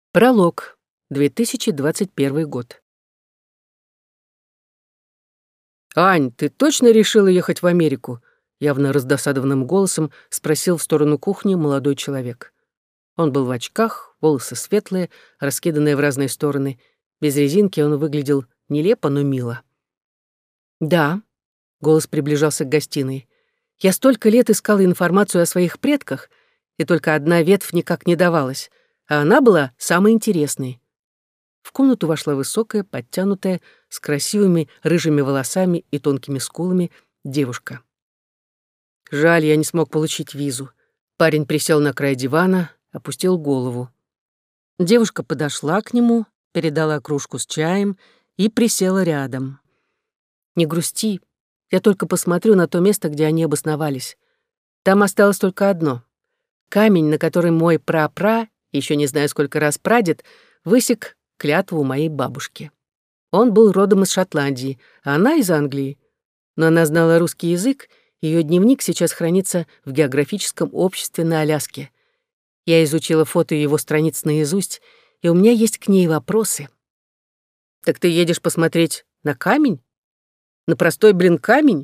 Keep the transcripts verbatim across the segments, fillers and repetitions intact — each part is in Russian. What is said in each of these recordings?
Пролог. две тысячи двадцать первый год. «Ань, ты точно решила ехать в Америку?» Явно раздосадованным голосом спросил в сторону кухни молодой человек. Он был в очках, волосы светлые, раскиданные в разные стороны. Без резинки он выглядел нелепо, но мило. «Да», — голос приближался к гостиной, — «я столько лет искала информацию о своих предках, и только одна ветвь никак не давалась, а она была самой интересной». В комнату вошла высокая, подтянутая, с красивыми рыжими волосами и тонкими скулами девушка. Жаль, я не смог получить визу. Парень присел на край дивана, опустил голову. Девушка подошла к нему, передала кружку с чаем и присела рядом. «Не грусти, я только посмотрю на то место, где они обосновались. Там осталось только одно. Камень, на который мой пра-пра, еще не знаю сколько раз прадед, высек клятву у моей бабушки. Он был родом из Шотландии, а она из Англии. Но она знала русский язык, ее дневник сейчас хранится в географическом обществе на Аляске. Я изучила фото его страниц наизусть, и у меня есть к ней вопросы». «Так ты едешь посмотреть на камень? На простой, блин, камень?»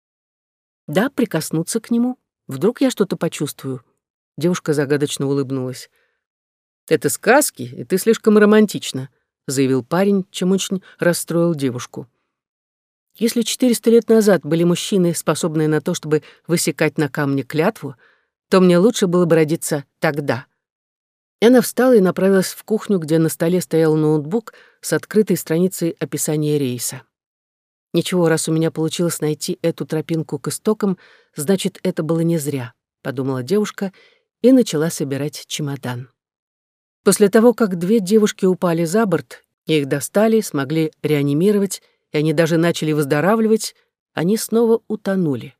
«Да, прикоснуться к нему. Вдруг я что-то почувствую». Девушка загадочно улыбнулась. «Это сказки, и ты слишком романтична», — заявил парень, чем очень расстроил девушку. «Если четыреста лет назад были мужчины, способные на то, чтобы высекать на камне клятву, то мне лучше было бы родиться тогда». И она встала и направилась в кухню, где на столе стоял ноутбук с открытой страницей описания рейса. «Ничего, раз у меня получилось найти эту тропинку к истокам, значит, это было не зря», — подумала девушка и начала собирать чемодан. После того, как две девушки упали за борт, их достали, смогли реанимировать, и они даже начали выздоравливать, они снова утонули.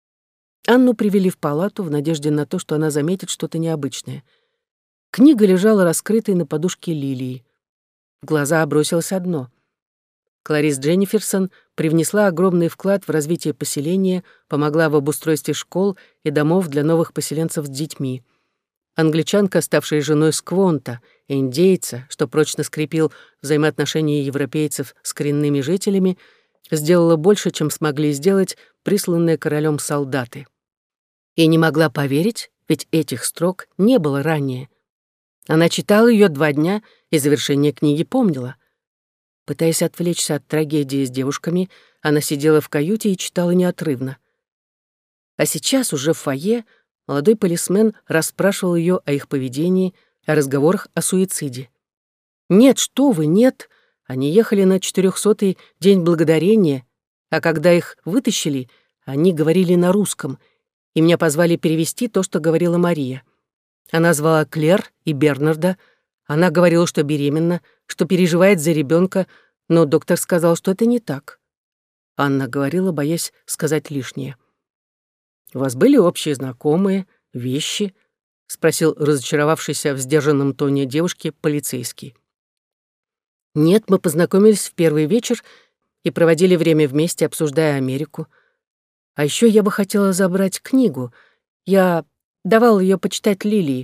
Анну привели в палату в надежде на то, что она заметит что-то необычное. Книга лежала раскрытой на подушке лилии. В глаза бросилось одно. Кларис Дженниферсон привнесла огромный вклад в развитие поселения, помогла в обустройстве школ и домов для новых поселенцев с детьми. Англичанка, ставшая женой Сквонта, индейца, что прочно скрепил взаимоотношения европейцев с коренными жителями, сделала больше, чем смогли сделать присланные королем солдаты. И не могла поверить, ведь этих строк не было ранее. Она читала ее два дня и завершение книги помнила. Пытаясь отвлечься от трагедии с девушками, она сидела в каюте и читала неотрывно. А сейчас уже в фойе молодой полисмен расспрашивал ее о их поведении, о разговорах о суициде. «Нет, что вы, нет!» Они ехали на четырехсотый день благодарения, а когда их вытащили, они говорили на русском, и меня позвали перевести то, что говорила Мария. Она звала Клэр и Бернарда. Она говорила, что беременна, что переживает за ребенка, но доктор сказал, что это не так. Анна говорила, боясь сказать лишнее. «У вас были общие знакомые, вещи?» — спросил разочаровавшийся в сдержанном тоне девушки полицейский. «Нет, мы познакомились в первый вечер и проводили время вместе, обсуждая Америку. А еще я бы хотела забрать книгу. Я давал ее почитать Лилии».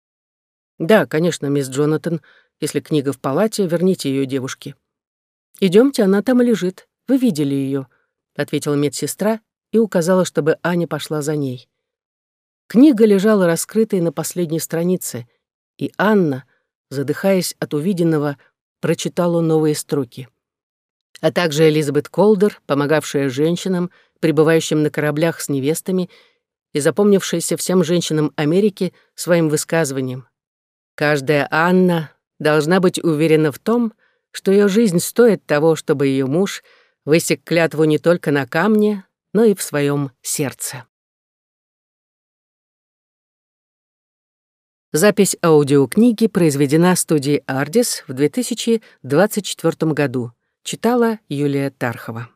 «Да, конечно, мисс Джонатан. Если книга в палате, верните ее девушке». «Идемте, она там и лежит. Вы видели ее», — ответила медсестра и указала, чтобы Аня пошла за ней. Книга лежала раскрытой на последней странице, и Анна, задыхаясь от увиденного, прочитала новые строки. А также Элизабет Колдер, помогавшая женщинам, пребывающим на кораблях с невестами, и запомнившаяся всем женщинам Америки своим высказыванием. Каждая Анна должна быть уверена в том, что ее жизнь стоит того, чтобы ее муж высек клятву не только на камне, но и в своем сердце. Запись аудиокниги произведена студией «Ардис» в две тысячи двадцать четвёртом году. Читала Юлия Тархова.